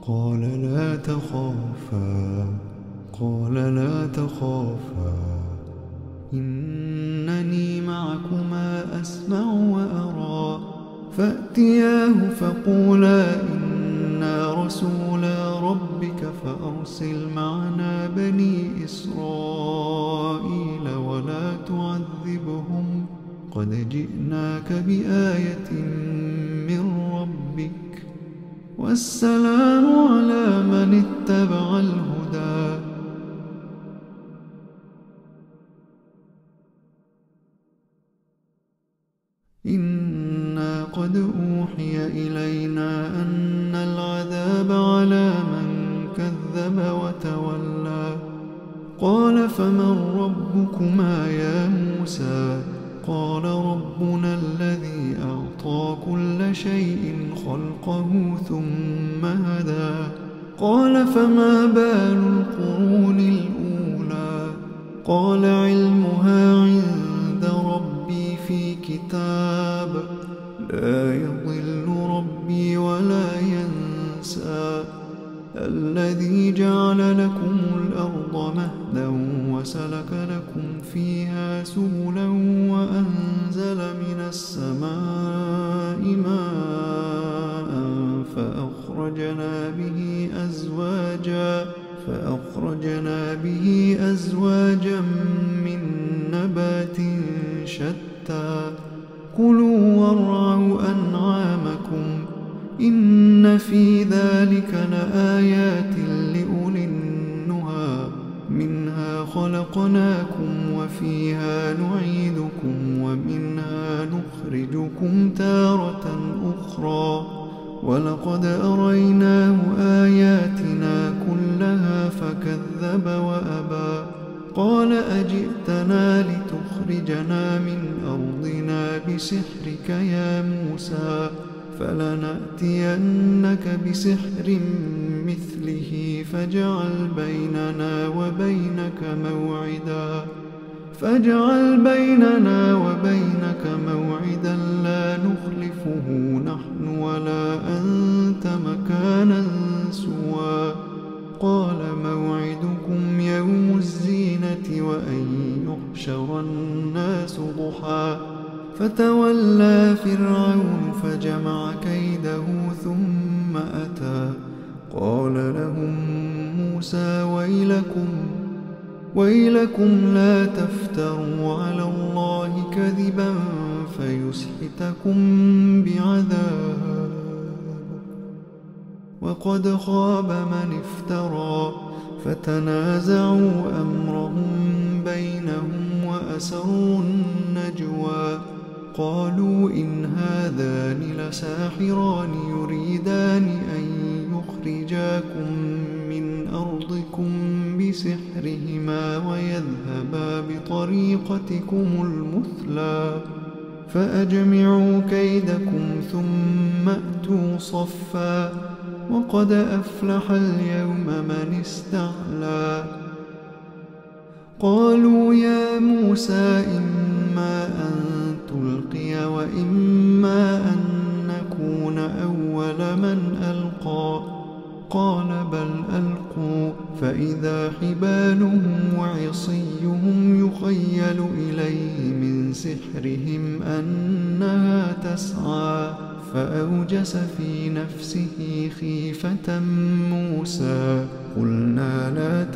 قال لا تخافا إنني معكما أسمع وأرى. فأتياه فقولا إنا رسولا ربك فأرسل معنا بني إسرائيل ولا تعذبهم قد جئناك بآية من ربك والسلام على من اتبع الهدى. إنا قد أوحي إلينا أن العذاب على من كذب وتولى. قال فمن ربكما يا موسى؟ قال ربنا الذي أعطى كل شيء خلقه ثم هدى. قال فما بال القرون الأولى؟ قال علمها عند ربي في كتاب لا يضل ربي ولا ينسى. الذي جعل لكم الأرض مهدا وسلك لكم فيها سبلا وأنزل من السماء ماء فأخرجنا به أزواجا من نبات شتى. كلوا وارعوا أنعامكم إن في ذلك لآيات لأولي النهى. منها خلقناكم وفيها نعيدكم ومنها نخرجكم تارة أخرى. ولقد أريناه آياتنا كلها فكذب وأبى. قال أجئتنا لتخرجنا من أرضنا بسحرك يا موسى؟ فلنأتينك بسحر مثله فاجعل بيننا وبينك موعدا لا نخلفه نحن ولا أنت مكانا سوى. قال موعدكم يوم الزينة وأن يحشر الناس ضحى. فتولى فرعون فجمع كيده ثم أتى. قال لهم موسى ويلكم لا تفتروا على الله كذبا فيسحتكم بعذاب وقد خاب من افترى. فتنازعوا أمرهم بينهم وأسروا النجوى. قالوا إن هذان لساحران يريدان أن يخرجاكم من أرضكم بسحرهما ويذهبا بطريقتكم المثلى. فأجمعوا كيدكم ثم أتوا صفا وقد أفلح اليوم من استعلى. قالوا يا موسى إما أن تلقي وإما أن نكون أول من ألقى. قال بل ألقوا فإذا حبالهم وعصيهم يخيل إليه من سحرهم أنها تسعى. فأوجس في نفسه خيفة موسى. قلنا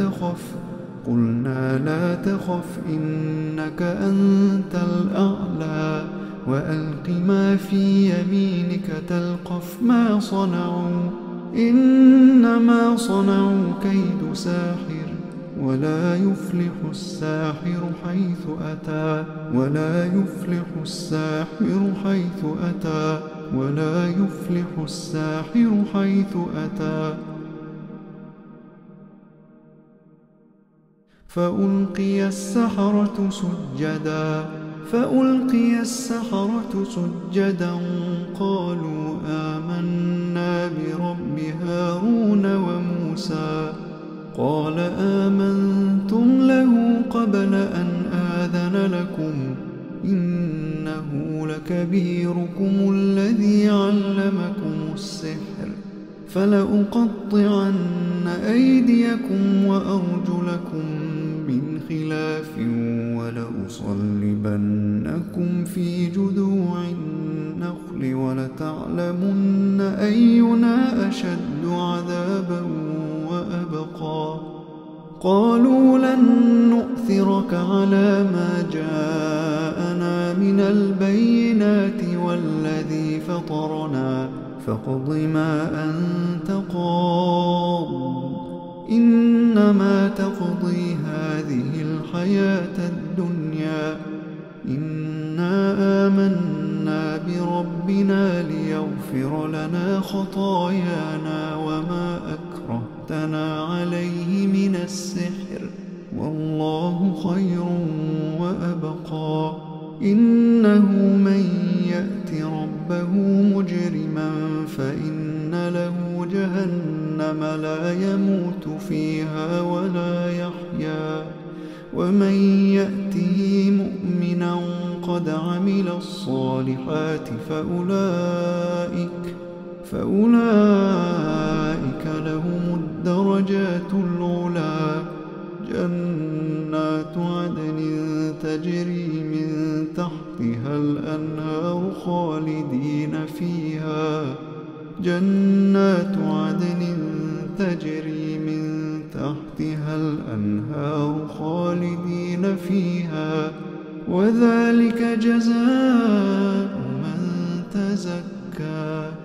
لا تخف إنك أنت الأعلى وألق ما في يمينك تلقف ما صنعوا إنما صنعوا كيد ساحر ولا يفلح الساحر حيث أتى. فألقي السحرة سجدا قالوا آمنا برب هارون وموسى. قال آمنتم له قبل أن آذن لكم إنه لكبيركم الذي علمكم السحر فلأقطعن أيديكم وأرجلكم من خلاف ولأصلبنكم في جذوع النخل ولتعلمن أينا أشد عذابا وأبقى. قالوا لن نؤثرك على ما جاءنا من البينات والذي فطرنا فاقض ما أنت قاض إنما تقضي هذه الحياة الدنيا إنا آمنا بربنا ليغفر لنا خطايانا وما أكرهتنا عليه من السحر والله خير وأبقى. إنه من يأت ربه مجرما فإن له جهنم لا يموت فيها ولا يحيا ومن يأته مؤمنا قد عمل الصالحات فأولئك لهم الدرجات العلى جنات عدن تجري من تحتها الأنهار خالدين فيها وذلك جزاء من تزكى.